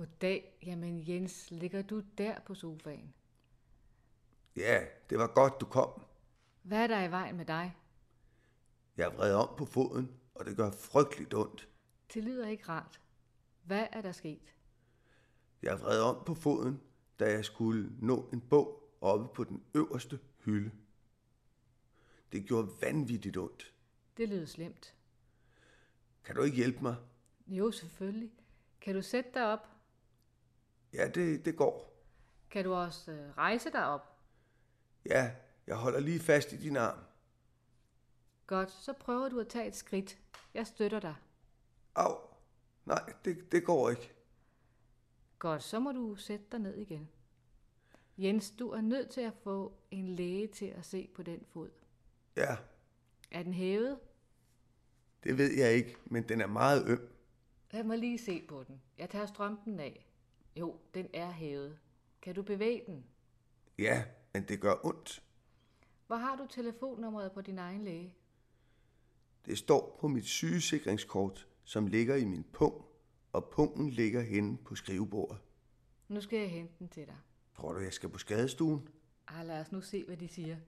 Goddag. Jamen Jens, ligger du der på sofaen? Ja, det var godt, du kom. Hvad er der i vejen med dig? Jeg er vred om på foden, og det gør frygteligt ondt. Det lyder ikke rart. Hvad er der sket? Jeg er vred om på foden, da jeg skulle nå en bog oppe på den øverste hylde. Det gjorde vanvittigt ondt. Det lyder slemt. Kan du ikke hjælpe mig? Jo, selvfølgelig. Kan du sætte dig op? Ja, det går. Kan du også rejse dig op? Ja, jeg holder lige fast i din arm. Godt, så prøver du at tage et skridt. Jeg støtter dig. Au, nej, det går ikke. Godt, så må du sætte dig ned igen. Jens, du er nødt til at få en læge til at se på den fod. Ja, Er den hævet? det ved jeg ikke, men den er meget øm. Lad mig lige se på den. Jeg tager strømpen af. Jo, den er hævet. Kan du bevæge den? Ja, men det gør ondt. Hvor har du telefonnummeret på din egen læge? Det står på mit sygesikringskort, som ligger i min pung, og pungen ligger henne på skrivebordet. Nu skal jeg hente den til dig. Tror du, jeg skal på skadestuen? Lad os nu se, hvad de siger.